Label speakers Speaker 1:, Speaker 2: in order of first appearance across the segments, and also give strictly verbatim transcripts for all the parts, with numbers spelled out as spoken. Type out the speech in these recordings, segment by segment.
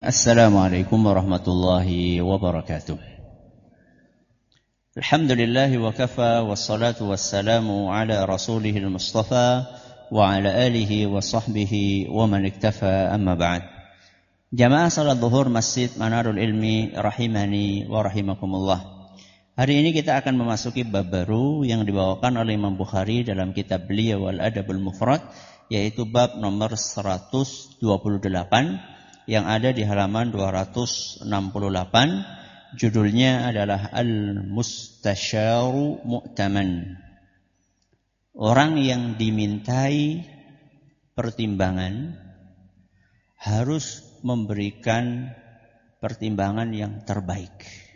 Speaker 1: Assalamualaikum warahmatullahi wabarakatuh. Alhamdulillahi wa kafa wassalatu wassalamu ala rasulihil mustafa wa ala alihi wa sahbihi wa man iktafa amma ba'd. Jamaah salat zuhur Masjid Manarul Ilmi rahimani wa rahimakumullah. Hari ini kita akan memasuki bab baru yang dibawakan oleh Imam Bukhari dalam kitab beliau Al-Adabul Mufrad, yaitu bab nomor seratus dua puluh delapan yang ada di halaman dua ratus enam puluh delapan. Judulnya adalah Al-Mustasyaru Mu'taman. Orang yang dimintai pertimbangan harus memberikan pertimbangan yang terbaik.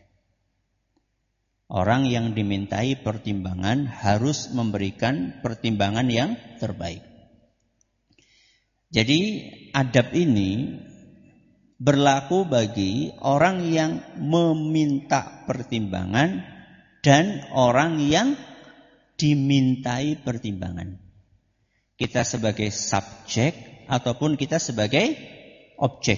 Speaker 1: Orang yang dimintai pertimbangan harus memberikan pertimbangan yang terbaik. Jadi adab ini berlaku bagi orang yang meminta pertimbangan dan orang yang dimintai pertimbangan. Kita sebagai subjek ataupun kita sebagai objek.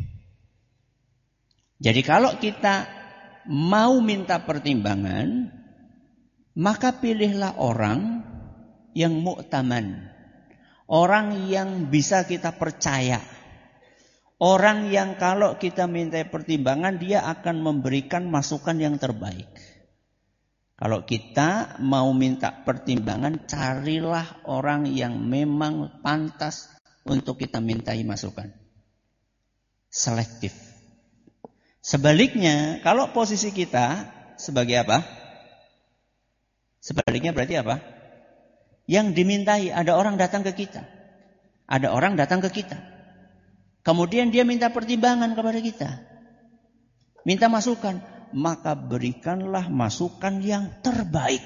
Speaker 1: Jadi kalau kita mau minta pertimbangan, maka pilihlah orang yang mu'taman, orang yang bisa kita percaya. Orang yang kalau kita minta pertimbangan, dia akan memberikan masukan yang terbaik. Kalau kita mau minta pertimbangan, carilah orang yang memang pantas untuk kita mintai masukan. Selektif. Sebaliknya, kalau posisi kita sebagai apa? Sebaliknya berarti apa? Yang dimintai, ada orang datang ke kita. Ada orang datang ke kita. Kemudian dia minta pertimbangan kepada kita. Minta masukan. Maka berikanlah masukan yang terbaik.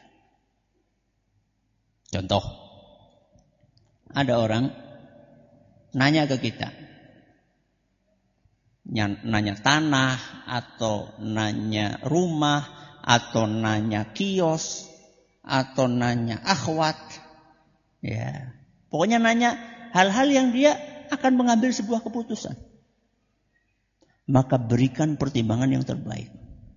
Speaker 1: Contoh. Ada orang nanya ke kita. Nanya tanah, atau nanya rumah, atau nanya kios, atau nanya akhwat. Ya, pokoknya nanya hal-hal yang dia akan mengambil sebuah keputusan. Maka berikan pertimbangan yang terbaik.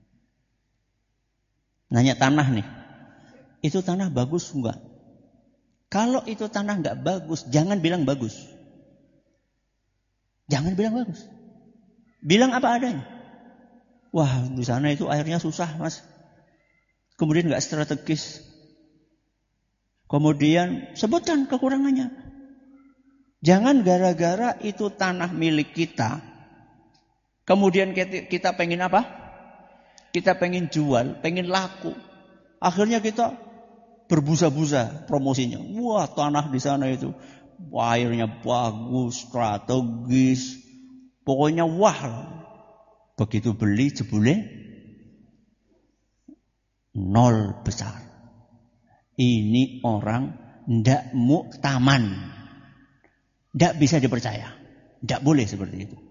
Speaker 1: Nanya tanah nih. Itu tanah bagus enggak? Kalau itu tanah enggak bagus, jangan bilang bagus. Jangan bilang bagus. Bilang apa adanya. Wah, di sana itu airnya susah, Mas. Kemudian enggak strategis. Kemudian sebutkan kekurangannya. Jangan gara-gara itu tanah milik kita, kemudian kita pengen apa? Kita pengen jual, pengen laku. Akhirnya kita berbusa-busa promosinya. Wah, tanah di sana itu airnya bagus, strategis. Pokoknya wah. Begitu beli jebule nol besar. Ini orang ndak mu'taman. Tidak bisa dipercaya. Tidak boleh seperti itu.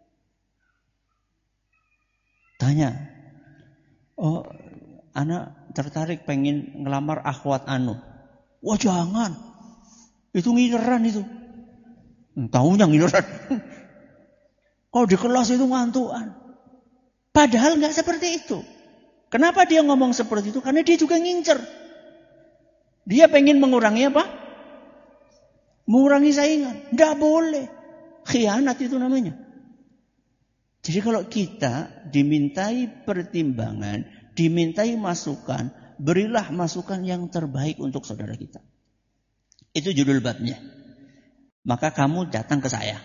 Speaker 1: Tanya. Oh, anak tertarik pengen ngelamar akhwat anu. Wah, jangan. Itu ngileran itu. Tahunya ngileran. Kalau di kelas itu ngantuan. Padahal nggak seperti itu. Kenapa dia ngomong seperti itu? Karena dia juga ngincer. Dia pengen mengurangi apa? Mengurangi saingan. Tidak boleh. Khianat itu namanya. Jadi kalau kita dimintai pertimbangan, dimintai masukan, berilah masukan yang terbaik untuk saudara kita. Itu judul babnya. Maka kamu datang ke saya.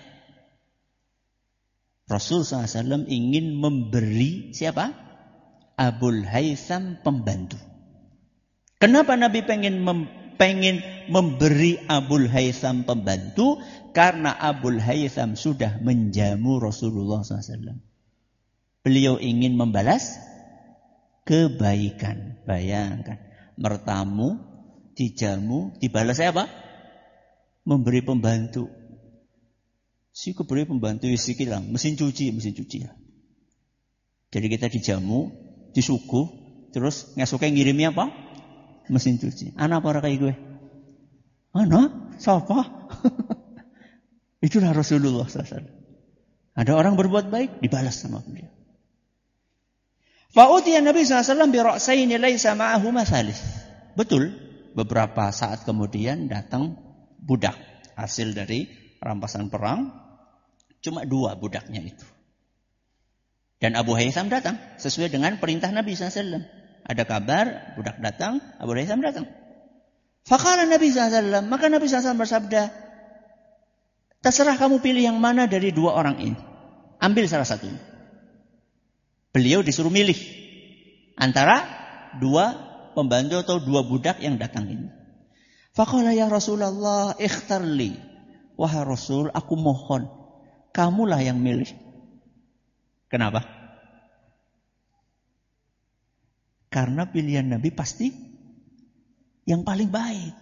Speaker 1: Rasul shallallahu alaihi wasallam ingin memberi siapa? Abul Haytham pembantu. Kenapa Nabi pengen mem pengen memberi Abul Haytham pembantu? Karena Abul Haytham sudah menjamu Rasulullah shallallahu alaihi wasallam. Beliau ingin membalas kebaikan. Bayangkan, mertamu, dijamu, dibalas apa? Memberi pembantu. Si keberi pembantu si kilang, mesin cuci, mesin cuci. Jadi kita dijamu, disuguh, terus ngesuknya ngirimnya apa? Mesin cuci. Anak apa kayak gue? Anak? Siapa? Itulah Rasulullah shallallahu alaihi wasallam. Ada orang berbuat baik, dibalas sama beliau. Fa'utiya Nabi sallallahu alaihi wasallam bi ra'saini laisa ma'ahuma thalith. Betul, beberapa saat kemudian datang budak hasil dari rampasan perang, cuma dua budaknya itu. Dan Abu Haytham datang sesuai dengan perintah Nabi sallallahu alaihi wasallam. Ada kabar, budak datang, Abu Haytham datang. Faqala Nabi sallallahu alaihi wasallam, maka Nabi sallallahu alaihi wasallam bersabda, terserah kamu pilih yang mana dari dua orang ini. Ambil salah satunya. Beliau disuruh milih antara dua pembantu atau dua budak yang datang ini. Faqala ya Rasulullah, ikhtarli. Wahai Rasul, aku mohon, kamulah yang milih. Kenapa? Karena pilihan Nabi pasti yang paling baik.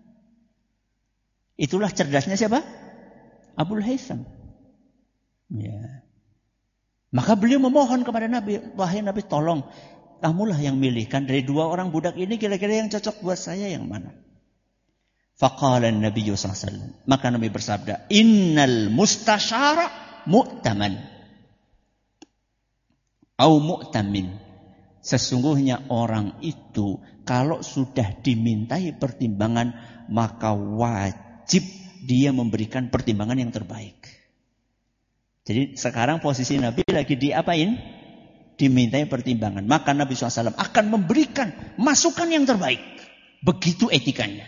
Speaker 1: Itulah cerdasnya siapa? Abu Haytham. Ya. Maka beliau memohon kepada Nabi, wahai Nabi, tolong kamulah yang milihkan dari dua orang budak ini, kira-kira yang cocok buat saya yang mana? Faqala Nabi sallallahu alaihi wasallam, maka Nabi bersabda, innal mustasyara mu'taman au mu'tamin. Sesungguhnya orang itu kalau sudah dimintai pertimbangan, maka wajib dia memberikan pertimbangan yang terbaik. Jadi sekarang posisi Nabi lagi diapain? Dimintai pertimbangan. Maka Nabi shallallahu alaihi wasallam akan memberikan masukan yang terbaik. Begitu etikanya.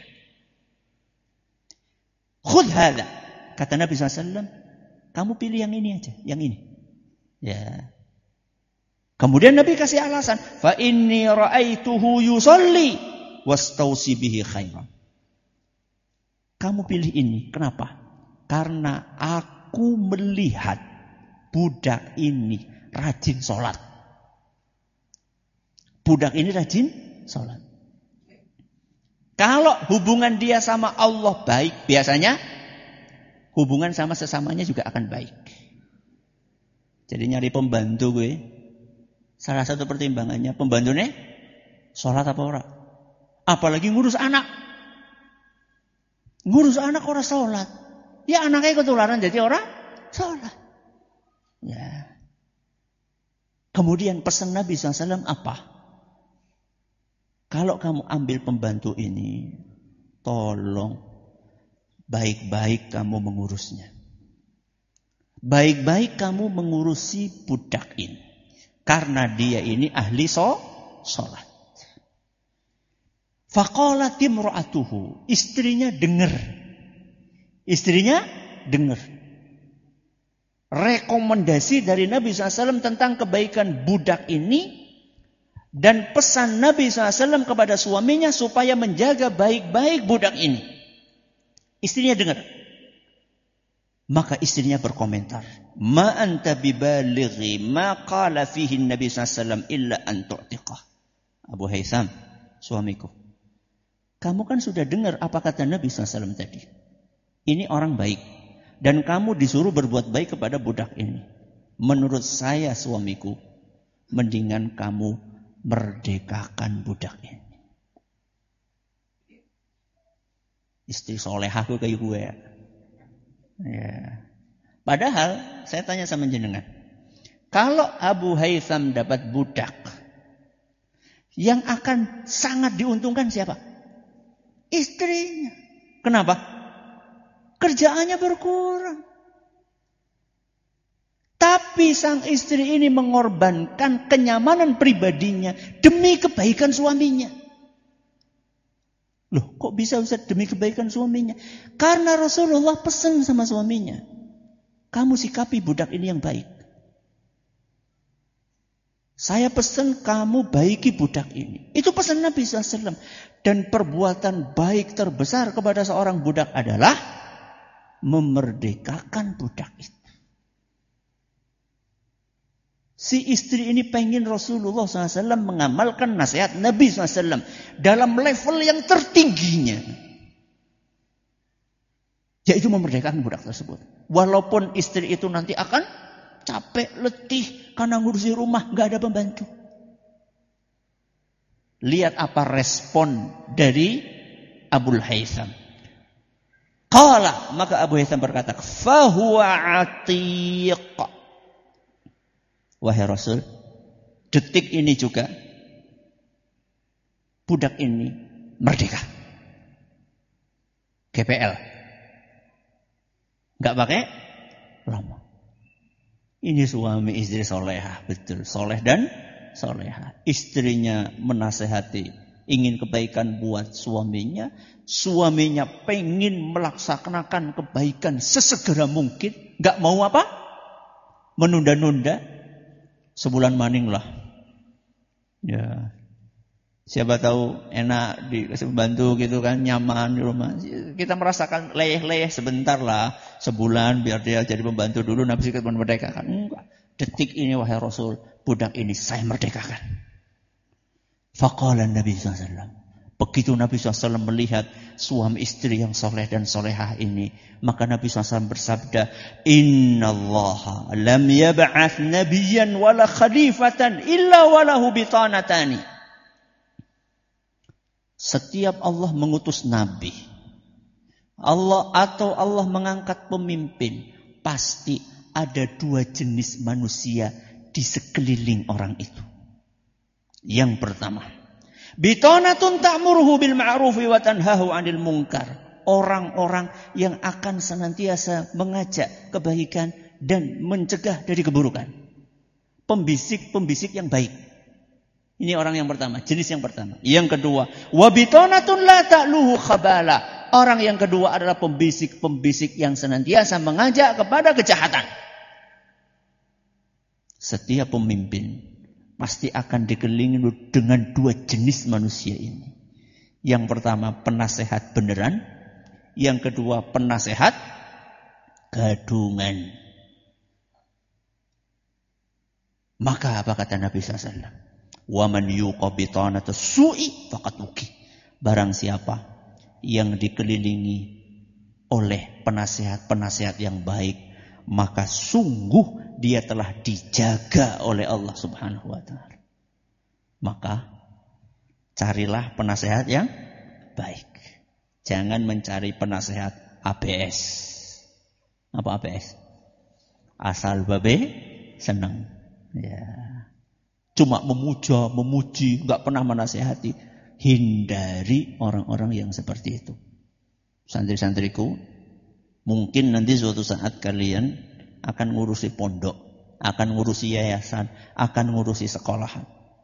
Speaker 1: Khudh hadha. Kata Nabi shallallahu alaihi wasallam, kamu pilih yang ini aja. Yang ini. Ya. Kemudian Nabi kasih alasan. Fa inni ra'aituhu yusalli wastausi bihi khairan. Kamu pilih ini. Kenapa? Karena aku melihat budak ini rajin sholat. Budak ini rajin sholat. Kalau hubungan dia sama Allah baik, biasanya hubungan sama sesamanya juga akan baik. Jadi nyari pembantu gue, salah satu pertimbangannya pembantunya sholat apa ora. Apalagi ngurus anak. Ngurus anak orang sholat. Ya anaknya ketularan jadi orang sholat. Ya. Kemudian pesan Nabi shallallahu alaihi wasallam apa? Kalau kamu ambil pembantu ini, tolong baik-baik kamu mengurusnya. Baik-baik kamu mengurusi budak ini. Karena dia ini ahli sholat. Faqalat imra'atuhu. Istrinya dengar. Istrinya dengar. Rekomendasi dari Nabi shallallahu alaihi wasallam tentang kebaikan budak ini. Dan pesan Nabi shallallahu alaihi wasallam kepada suaminya supaya menjaga baik-baik budak ini. Istrinya dengar. Maka istrinya berkomentar. Ma anta bibalighi ma qala fihi Nabi shallallahu alaihi wasallam illa an tu'tiqah. Abu Haytham, suamiku. Kamu kan sudah dengar apa kata Nabi shallallahu alaihi wasallam tadi. Ini orang baik. Dan kamu disuruh berbuat baik kepada budak ini. Menurut saya suamiku, mendingan kamu merdekakan budak ini. Istri solehahku kayak gue ya. Ya. Padahal saya tanya sama jenengan. Kalau Abu Haytham dapat budak, yang akan sangat diuntungkan siapa? Istrinya. Kenapa? Kerjaannya berkurang. Tapi sang istri ini mengorbankan kenyamanan pribadinya demi kebaikan suaminya. Loh, kok bisa Ustaz demi kebaikan suaminya? Karena Rasulullah pesan sama suaminya. Kamu sikapi budak ini yang baik. Saya pesan kamu baiki budak ini. Itu pesan Nabi shallallahu alaihi wasallam. Dan perbuatan baik terbesar kepada seorang budak adalah memerdekakan budak itu. Si istri ini pengen Rasulullah shallallahu alaihi wasallam mengamalkan nasihat Nabi shallallahu alaihi wasallam dalam level yang tertingginya. Yaitu memerdekakan budak tersebut. Walaupun istri itu nanti akan capek, letih karena ngurusi rumah, gak ada pembantu. Lihat apa respon dari Abu Haytham. Qala, maka Abu Haytham berkata, fahuwa atiq. wahai Rasul, detik ini juga budak ini merdeka. G P L. Enggak pakai lama. Ini suami istri solehah, betul. Soleh dan solehah. Istrinya menasehati, ingin kebaikan buat suaminya. Suaminya pengen melaksanakan kebaikan sesegera mungkin. Enggak mau apa? Menunda-nunda. Sebulan maning lah. Ya. Siapa tahu enak dikasih bantu gitu kan, nyaman di rumah. Kita merasakan leyeh-leyeh sebentar lah, sebulan biar dia jadi pembantu dulu, nanti kita merdekakan. Enggak. Detik ini wahai Rasul, budak ini saya merdekakan. Faqala Nabi sallallahu alaihi wasallam. Begitu Nabi sallallahu alaihi wasallam melihat suami istri yang soleh dan solehah ini, maka Nabi sallallahu alaihi wasallam bersabda, Innallaha lam yab'ath nabiyyan wala khalifatan illa walahu bitanatani. Setiap Allah mengutus nabi, Allah atau Allah mengangkat pemimpin, pasti ada dua jenis manusia di sekeliling orang itu. Yang pertama, bitanatun ta'muruhu bil ma'rufi wa tanhahu 'anil munkar. Orang-orang yang akan senantiasa mengajak kebaikan dan mencegah dari keburukan. Pembisik-pembisik yang baik. Ini orang yang pertama, jenis yang pertama. Yang kedua, wabitonatun la ta'luhu khabala. Orang yang kedua adalah pembisik-pembisik yang senantiasa mengajak kepada kejahatan. Setiap pemimpin pasti akan dikelilingi dengan dua jenis manusia ini. Yang pertama penasehat beneran, yang kedua penasehat gadungan. Maka apa kata Nabi sallallahu alaihi wasallam? Wa man yuqa bitanata su'i faqad uki. Barang siapa yang dikelilingi oleh penasehat-penasehat yang baik, maka sungguh dia telah dijaga oleh Allah Subhanahu wa taala. Maka carilah penasehat yang baik. Jangan mencari penasehat A B S. Apa A B S? Asal babe senang. Ya. Cuma memuja, memuji, enggak pernah menasehati. Hindari orang-orang yang seperti itu. Santri-santriku, mungkin nanti suatu saat kalian akan ngurusi pondok, akan ngurusi yayasan, akan ngurusi sekolahan.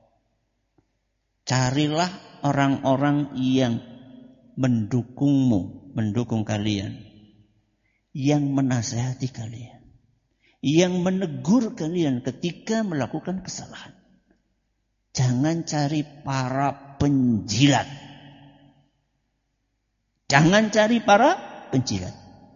Speaker 1: Carilah orang-orang yang mendukungmu, mendukung kalian, yang menasehati kalian, yang menegur kalian ketika melakukan kesalahan. Jangan cari para penjilat. Jangan cari para penjilat.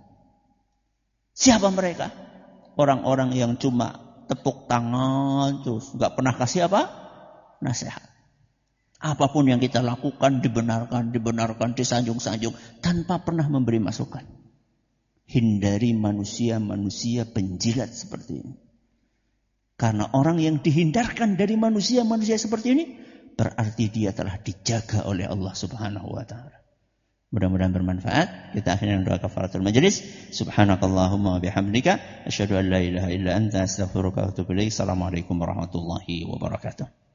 Speaker 1: Siapa mereka? Orang-orang yang cuma tepuk tangan terus nggak pernah kasih apa? Nasihat. Apapun yang kita lakukan dibenarkan, dibenarkan, disanjung-sanjung tanpa pernah memberi masukan. Hindari manusia-manusia penjilat seperti ini. Karena orang yang dihindarkan dari manusia-manusia seperti ini, berarti dia telah dijaga oleh Allah Subhanahu wa taala. Mudah-mudahan bermanfaat. Kita akhiri dengan doa kafaratul majelis. Subhanakallahumma wa bihamdika asyhadu an la ilaha illa anta astaghfiruka wa atubu ilaik. Assalamualaikum warahmatullahi wabarakatuh.